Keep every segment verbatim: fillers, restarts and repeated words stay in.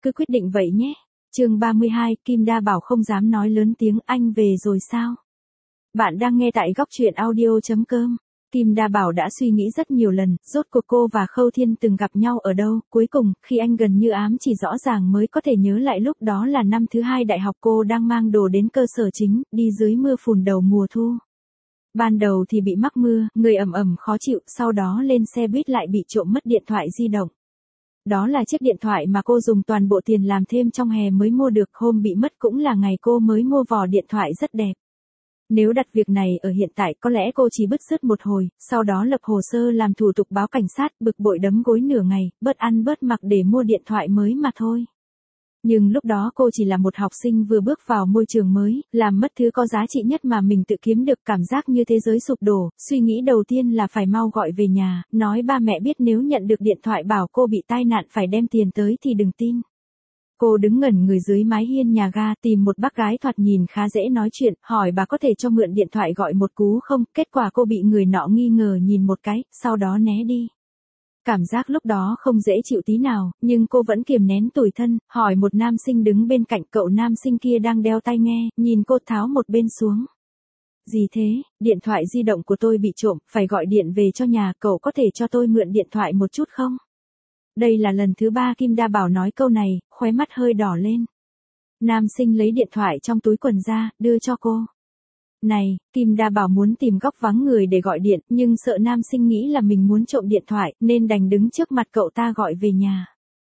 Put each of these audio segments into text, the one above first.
cứ quyết định vậy nhé. Chương ba mươi hai, Kim Đa Bảo không dám nói lớn tiếng, anh về rồi sao? Bạn đang nghe tại góc truyện audio chấm com. Kim Đa Bảo đã suy nghĩ rất nhiều lần, rốt cuộc cô và Khâu Thiên từng gặp nhau ở đâu, cuối cùng, khi anh gần như ám chỉ rõ ràng mới có thể nhớ lại lúc đó là năm thứ hai đại học cô đang mang đồ đến cơ sở chính, đi dưới mưa phùn đầu mùa thu. Ban đầu thì bị mắc mưa, người ẩm ẩm khó chịu, sau đó lên xe buýt lại bị trộm mất điện thoại di động. Đó là chiếc điện thoại mà cô dùng toàn bộ tiền làm thêm trong hè mới mua được, hôm bị mất cũng là ngày cô mới mua vỏ điện thoại rất đẹp. Nếu đặt việc này ở hiện tại có lẽ cô chỉ bứt rứt một hồi, sau đó lập hồ sơ làm thủ tục báo cảnh sát, bực bội đấm gối nửa ngày, bớt ăn bớt mặc để mua điện thoại mới mà thôi. Nhưng lúc đó cô chỉ là một học sinh vừa bước vào môi trường mới, làm mất thứ có giá trị nhất mà mình tự kiếm được, cảm giác như thế giới sụp đổ, suy nghĩ đầu tiên là phải mau gọi về nhà, nói ba mẹ biết nếu nhận được điện thoại bảo cô bị tai nạn phải đem tiền tới thì đừng tin. Cô đứng ngẩn người dưới mái hiên nhà ga, tìm một bác gái thoạt nhìn khá dễ nói chuyện, hỏi bà có thể cho mượn điện thoại gọi một cú không, kết quả cô bị người nọ nghi ngờ nhìn một cái, sau đó né đi. Cảm giác lúc đó không dễ chịu tí nào, nhưng cô vẫn kiềm nén tủi thân, hỏi một nam sinh đứng bên cạnh, cậu nam sinh kia đang đeo tai nghe, nhìn cô tháo một bên xuống. Gì thế, điện thoại di động của tôi bị trộm, phải gọi điện về cho nhà, cậu có thể cho tôi mượn điện thoại một chút không? Đây là lần thứ ba Kim Đa Bảo nói câu này, khóe mắt hơi đỏ lên. Nam sinh lấy điện thoại trong túi quần ra, đưa cho cô. Này, Kim Đa Bảo muốn tìm góc vắng người để gọi điện, nhưng sợ nam sinh nghĩ là mình muốn trộm điện thoại, nên đành đứng trước mặt cậu ta gọi về nhà.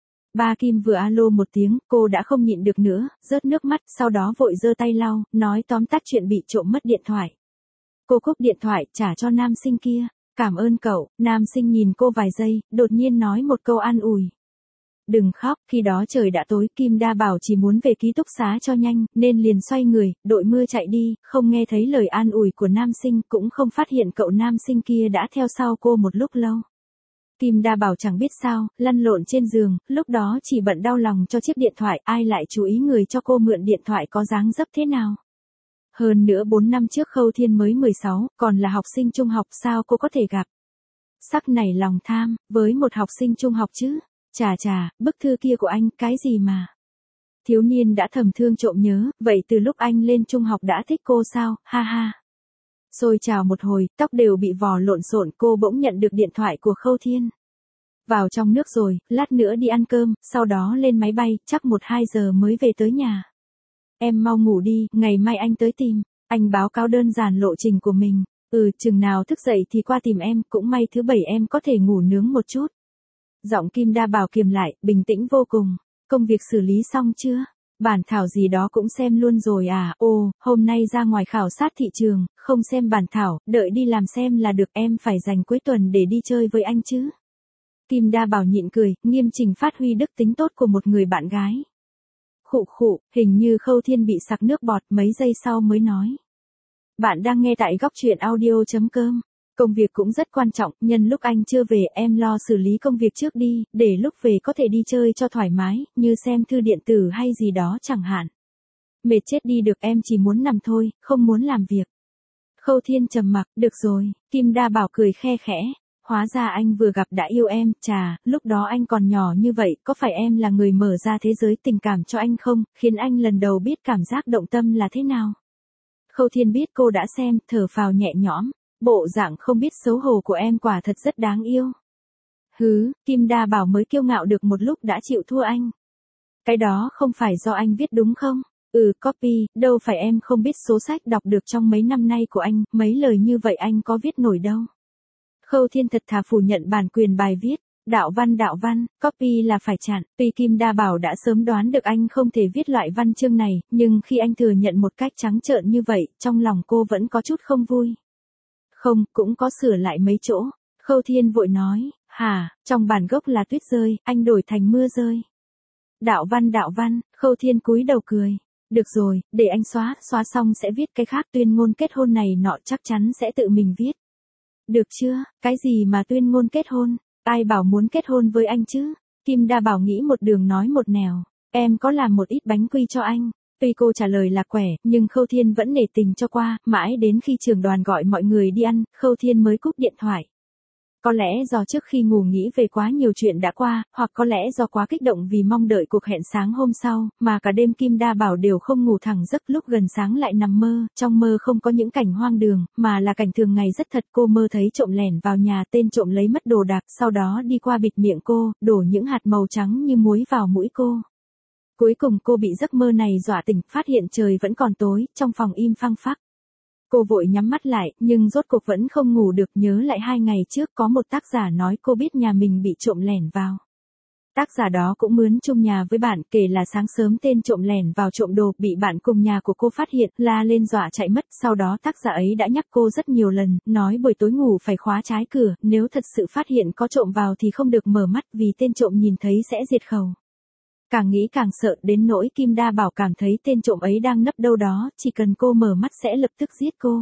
Ba Kim vừa alo một tiếng, cô đã không nhịn được nữa, rớt nước mắt, sau đó vội giơ tay lau, nói tóm tắt chuyện bị trộm mất điện thoại. Cô cúp điện thoại, trả cho nam sinh kia. Cảm ơn cậu, nam sinh nhìn cô vài giây, đột nhiên nói một câu an ủi. Đừng khóc, khi đó trời đã tối, Kim Đa Bảo chỉ muốn về ký túc xá cho nhanh, nên liền xoay người, đội mưa chạy đi, không nghe thấy lời an ủi của nam sinh, cũng không phát hiện cậu nam sinh kia đã theo sau cô một lúc lâu. Kim Đa Bảo chẳng biết sao, lăn lộn trên giường, lúc đó chỉ bận đau lòng cho chiếc điện thoại, ai lại chú ý người cho cô mượn điện thoại có dáng dấp thế nào. Hơn nữa bốn năm trước Khâu Thiên mới mười sáu, còn là học sinh trung học, sao cô có thể gặp. Sắc nảy lòng tham, với một học sinh trung học chứ. Chà chà, bức thư kia của anh, cái gì mà. Thiếu niên đã thầm thương trộm nhớ, vậy từ lúc anh lên trung học đã thích cô sao, ha ha. Xôi trào một hồi, tóc đều bị vò lộn xộn, cô bỗng nhận được điện thoại của Khâu Thiên. Vào trong nước rồi, lát nữa đi ăn cơm, sau đó lên máy bay, chắc một hai giờ mới về tới nhà. Em mau ngủ đi, ngày mai anh tới tìm. Anh báo cáo đơn giản lộ trình của mình. Ừ, chừng nào thức dậy thì qua tìm em, cũng may thứ bảy em có thể ngủ nướng một chút. Giọng Kim Đa Bảo kiềm lại, bình tĩnh vô cùng. Công việc xử lý xong chưa? Bản thảo gì đó cũng xem luôn rồi à? Ồ, hôm nay ra ngoài khảo sát thị trường, không xem bản thảo, đợi đi làm xem là được, em phải dành cuối tuần để đi chơi với anh chứ. Kim Đa Bảo nhịn cười, nghiêm chỉnh phát huy đức tính tốt của một người bạn gái. Khụ khụ, hình như Khâu Thiên bị sặc nước bọt, mấy giây sau mới nói. Bạn đang nghe tại góc truyện audio chấm com. Công việc cũng rất quan trọng, nhân lúc anh chưa về em lo xử lý công việc trước đi, để lúc về có thể đi chơi cho thoải mái, như xem thư điện tử hay gì đó chẳng hạn. Mệt chết đi được, em chỉ muốn nằm thôi, không muốn làm việc. Khâu Thiên trầm mặc, được rồi, Kim Đa Bảo cười khe khẽ. Hóa ra anh vừa gặp đã yêu em, chà, lúc đó anh còn nhỏ như vậy, có phải em là người mở ra thế giới tình cảm cho anh không, khiến anh lần đầu biết cảm giác động tâm là thế nào. Khâu Thiên biết cô đã xem, thở phào nhẹ nhõm, bộ dạng không biết xấu hổ của em quả thật rất đáng yêu. Hứ, Kim Đa Bảo mới kiêu ngạo được một lúc đã chịu thua anh. Cái đó không phải do anh viết đúng không? Ừ, copy, đâu phải em không biết số sách đọc được trong mấy năm nay của anh, mấy lời như vậy anh có viết nổi đâu. Khâu Thiên thật thà phủ nhận bản quyền bài viết, đạo văn đạo văn, copy là phải chặn. Tuy Kim Đa Bảo đã sớm đoán được anh không thể viết loại văn chương này, nhưng khi anh thừa nhận một cách trắng trợn như vậy, trong lòng cô vẫn có chút không vui. Không, cũng có sửa lại mấy chỗ. Khâu Thiên vội nói, hả, trong bản gốc là tuyết rơi, anh đổi thành mưa rơi. Đạo văn đạo văn, Khâu Thiên cúi đầu cười. Được rồi, để anh xóa, xóa xong sẽ viết cái khác, tuyên ngôn kết hôn này nọ chắc chắn sẽ tự mình viết. Được chưa, cái gì mà tuyên ngôn kết hôn, ai bảo muốn kết hôn với anh chứ? Kim Đa Bảo nghĩ một đường nói một nẻo, em có làm một ít bánh quy cho anh. Tuy cô trả lời là quẻ, nhưng Khâu Thiên vẫn nể tình cho qua, mãi đến khi trưởng đoàn gọi mọi người đi ăn, Khâu Thiên mới cúp điện thoại. Có lẽ do trước khi ngủ nghĩ về quá nhiều chuyện đã qua, hoặc có lẽ do quá kích động vì mong đợi cuộc hẹn sáng hôm sau, mà cả đêm Kim Đa Bảo đều không ngủ thẳng giấc, lúc gần sáng lại nằm mơ, trong mơ không có những cảnh hoang đường, mà là cảnh thường ngày rất thật. Cô mơ thấy trộm lẻn vào nhà, tên trộm lấy mất đồ đạc, sau đó đi qua bịt miệng cô, đổ những hạt màu trắng như muối vào mũi cô. Cuối cùng cô bị giấc mơ này dọa tỉnh, phát hiện trời vẫn còn tối, trong phòng im phăng phắc. Cô vội nhắm mắt lại, nhưng rốt cuộc vẫn không ngủ được, nhớ lại hai ngày trước có một tác giả nói cô biết nhà mình bị trộm lẻn vào. Tác giả đó cũng mướn chung nhà với bạn, kể là sáng sớm tên trộm lẻn vào trộm đồ, bị bạn cùng nhà của cô phát hiện, la lên dọa chạy mất. Sau đó tác giả ấy đã nhắc cô rất nhiều lần, nói buổi tối ngủ phải khóa trái cửa, nếu thật sự phát hiện có trộm vào thì không được mở mắt, vì tên trộm nhìn thấy sẽ diệt khẩu. Càng nghĩ càng sợ, đến nỗi Kim Đa Bảo cảm thấy tên trộm ấy đang nấp đâu đó, chỉ cần cô mở mắt sẽ lập tức giết cô.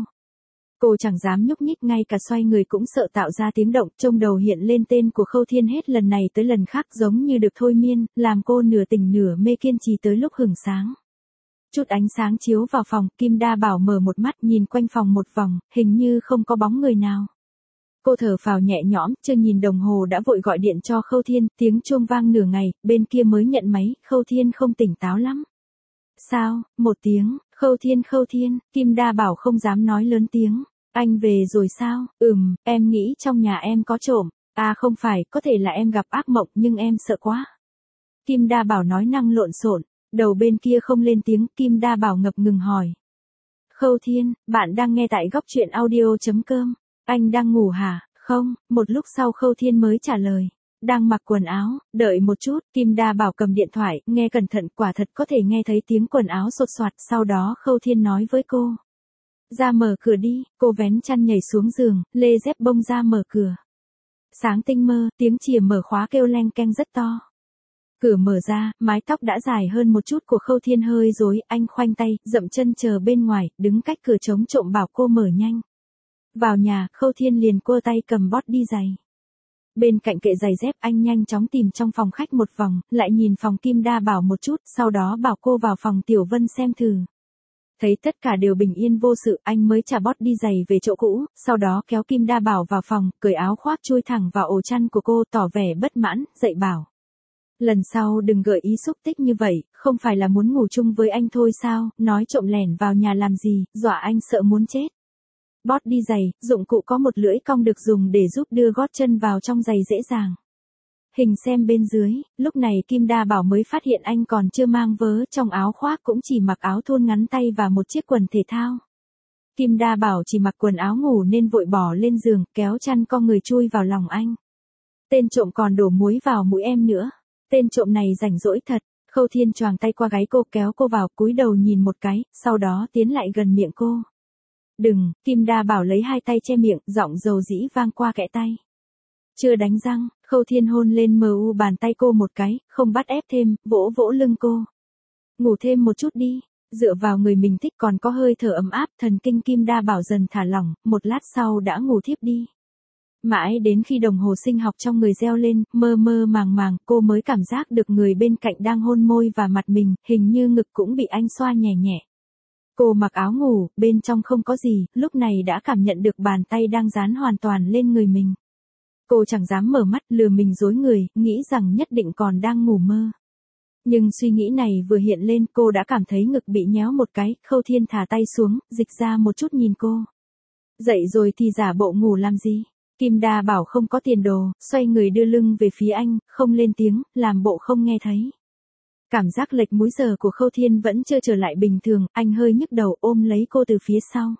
Cô chẳng dám nhúc nhích, ngay cả xoay người cũng sợ tạo ra tiếng động, trong đầu hiện lên tên của Khâu Thiên hết lần này tới lần khác, giống như được thôi miên, làm cô nửa tỉnh nửa mê, kiên trì tới lúc hửng sáng. Chút ánh sáng chiếu vào phòng, Kim Đa Bảo mở một mắt, nhìn quanh phòng một vòng, hình như không có bóng người nào. Cô thở phào nhẹ nhõm, chưa nhìn đồng hồ đã vội gọi điện cho Khâu Thiên, tiếng chuông vang nửa ngày, bên kia mới nhận máy. Khâu Thiên không tỉnh táo lắm. Sao? Một tiếng, Khâu Thiên Khâu Thiên, Kim Đa Bảo không dám nói lớn tiếng. Anh về rồi sao? Ừm, em nghĩ trong nhà em có trộm. À không phải, có thể là em gặp ác mộng, nhưng em sợ quá. Kim Đa Bảo nói năng lộn xộn, đầu bên kia không lên tiếng. Kim Đa Bảo ngập ngừng hỏi. Khâu Thiên, bạn đang nghe tại góc truyện audio chấm com. Anh đang ngủ hả? Không, một lúc sau Khâu Thiên mới trả lời. Đang mặc quần áo, đợi một chút. Kim Đa Bảo cầm điện thoại, nghe cẩn thận, quả thật có thể nghe thấy tiếng quần áo xột xoạt. Sau đó Khâu Thiên nói với cô. Ra mở cửa đi. Cô vén chăn nhảy xuống giường, lê dép bông ra mở cửa. Sáng tinh mơ, tiếng chìa mở khóa kêu leng keng rất to. Cửa mở ra, mái tóc đã dài hơn một chút của Khâu Thiên hơi rối, anh khoanh tay, dậm chân chờ bên ngoài, đứng cách cửa chống trộm bảo cô mở nhanh. Vào nhà, Khâu Thiên liền cua tay cầm bót đi giày. Bên cạnh kệ giày dép, anh nhanh chóng tìm trong phòng khách một vòng, lại nhìn phòng Kim Đa Bảo một chút, sau đó bảo cô vào phòng Tiểu Vân xem thử. Thấy tất cả đều bình yên vô sự, anh mới trả bót đi giày về chỗ cũ, sau đó kéo Kim Đa Bảo vào phòng, cởi áo khoác chui thẳng vào ổ chăn của cô, tỏ vẻ bất mãn, dạy bảo. Lần sau đừng gợi ý xúc tích như vậy, không phải là muốn ngủ chung với anh thôi sao, nói trộm lẻn vào nhà làm gì, dọa anh sợ muốn chết. Bót đi giày, dụng cụ có một lưỡi cong được dùng để giúp đưa gót chân vào trong giày dễ dàng. Hình xem bên dưới, lúc này Kim Đa Bảo mới phát hiện anh còn chưa mang vớ, trong áo khoác cũng chỉ mặc áo thun ngắn tay và một chiếc quần thể thao. Kim Đa Bảo chỉ mặc quần áo ngủ nên vội bỏ lên giường, kéo chăn co người chui vào lòng anh. Tên trộm còn đổ muối vào mũi em nữa. Tên trộm này rảnh rỗi thật. Khâu Thiên choàng tay qua gáy cô, kéo cô vào, cúi đầu nhìn một cái, sau đó tiến lại gần miệng cô. Đừng, Kim Đa Bảo lấy hai tay che miệng, giọng dầu dĩ vang qua kẽ tay. Chưa đánh răng, Khâu Thiên hôn lên mờ u bàn tay cô một cái, không bắt ép thêm, vỗ vỗ lưng cô. Ngủ thêm một chút đi, dựa vào người mình thích còn có hơi thở ấm áp, thần kinh Kim Đa Bảo dần thả lỏng, một lát sau đã ngủ thiếp đi. Mãi đến khi đồng hồ sinh học trong người reo lên, mơ mơ màng màng, cô mới cảm giác được người bên cạnh đang hôn môi và mặt mình, hình như ngực cũng bị anh xoa nhẹ nhẹ. Cô mặc áo ngủ, bên trong không có gì, lúc này đã cảm nhận được bàn tay đang dán hoàn toàn lên người mình. Cô chẳng dám mở mắt, lừa mình dối người, nghĩ rằng nhất định còn đang ngủ mơ. Nhưng suy nghĩ này vừa hiện lên, cô đã cảm thấy ngực bị nhéo một cái. Khâu Thiên thả tay xuống, dịch ra một chút nhìn cô. Dậy rồi thì giả bộ ngủ làm gì? Kim Đa Bảo không có tiền đồ, xoay người đưa lưng về phía anh, không lên tiếng, làm bộ không nghe thấy. Cảm giác lệch múi giờ của Khâu Thiên vẫn chưa trở lại bình thường, anh hơi nhức đầu ôm lấy cô từ phía sau.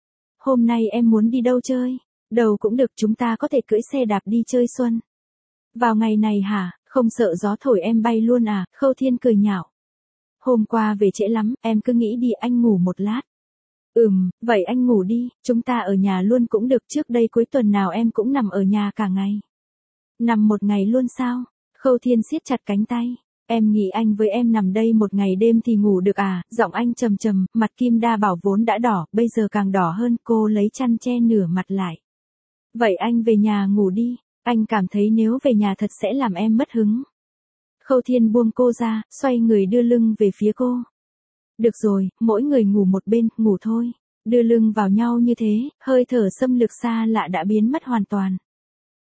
Hôm nay em muốn đi đâu chơi? Đâu cũng được, chúng ta có thể cưỡi xe đạp đi chơi xuân. Vào ngày này hả, không sợ gió thổi em bay luôn à? Khâu Thiên cười nhạo. Hôm qua về trễ lắm, em cứ nghĩ đi, anh ngủ một lát. Ừm, vậy anh ngủ đi, chúng ta ở nhà luôn cũng được, trước đây cuối tuần nào em cũng nằm ở nhà cả ngày. Nằm một ngày luôn sao? Khâu Thiên siết chặt cánh tay. Em nghĩ anh với em nằm đây một ngày đêm thì ngủ được à? Giọng anh trầm trầm, mặt Kim Đa Bảo vốn đã đỏ, bây giờ càng đỏ hơn, cô lấy chăn che nửa mặt lại. Vậy anh về nhà ngủ đi, anh cảm thấy nếu về nhà thật sẽ làm em mất hứng. Khâu Thiên buông cô ra, xoay người đưa lưng về phía cô. Được rồi, mỗi người ngủ một bên, ngủ thôi. Đưa lưng vào nhau như thế, hơi thở xâm lược xa lạ đã biến mất hoàn toàn.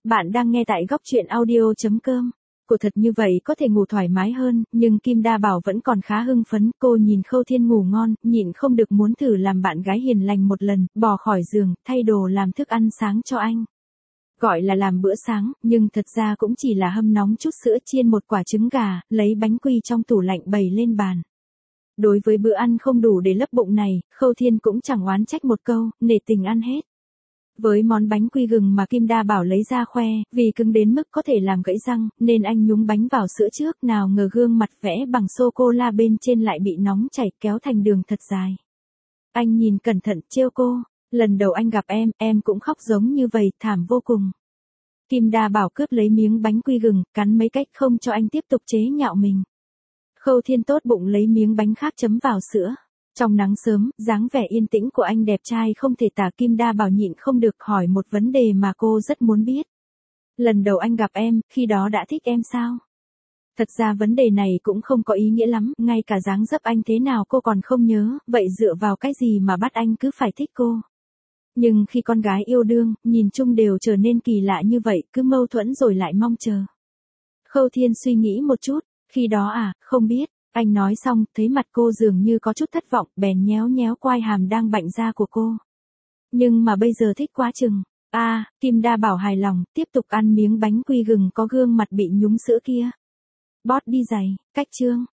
Bạn đang nghe tại góc chuyện audio chấm com. Cô thật như vậy có thể ngủ thoải mái hơn, nhưng Kim Đa Bảo vẫn còn khá hưng phấn. Cô nhìn Khâu Thiên ngủ ngon, nhịn không được muốn thử làm bạn gái hiền lành một lần, bò khỏi giường, thay đồ làm thức ăn sáng cho anh. Gọi là làm bữa sáng, nhưng thật ra cũng chỉ là hâm nóng chút sữa chiên một quả trứng gà, lấy bánh quy trong tủ lạnh bày lên bàn. Đối với bữa ăn không đủ để lấp bụng này, Khâu Thiên cũng chẳng oán trách một câu, nể tình ăn hết. Với món bánh quy gừng mà Kim Đa Bảo lấy ra khoe, vì cứng đến mức có thể làm gãy răng, nên anh nhúng bánh vào sữa trước, nào ngờ gương mặt vẽ bằng sô-cô-la bên trên lại bị nóng chảy kéo thành đường thật dài. Anh nhìn cẩn thận, trêu cô, lần đầu anh gặp em, em cũng khóc giống như vậy, thảm vô cùng. Kim Đa Bảo cướp lấy miếng bánh quy gừng, cắn mấy cách không cho anh tiếp tục chế nhạo mình. Khâu Thiên tốt bụng lấy miếng bánh khác chấm vào sữa. Trong nắng sớm, dáng vẻ yên tĩnh của anh đẹp trai không thể tả. Kim Đa Bảo nhịn không được hỏi một vấn đề mà cô rất muốn biết. Lần đầu anh gặp em, khi đó đã thích em sao? Thật ra vấn đề này cũng không có ý nghĩa lắm, ngay cả dáng dấp anh thế nào cô còn không nhớ, vậy dựa vào cái gì mà bắt anh cứ phải thích cô? Nhưng khi con gái yêu đương, nhìn chung đều trở nên kỳ lạ như vậy, cứ mâu thuẫn rồi lại mong chờ. Khâu Thiên suy nghĩ một chút, khi đó à, không biết. Anh nói xong, thấy mặt cô dường như có chút thất vọng, bèn nhéo nhéo quai hàm đang bạnh ra của cô. Nhưng mà bây giờ thích quá chừng. A, à, Kim Đa Bảo hài lòng, tiếp tục ăn miếng bánh quy gừng có gương mặt bị nhúng sữa kia. Bót đi giày, cách chương.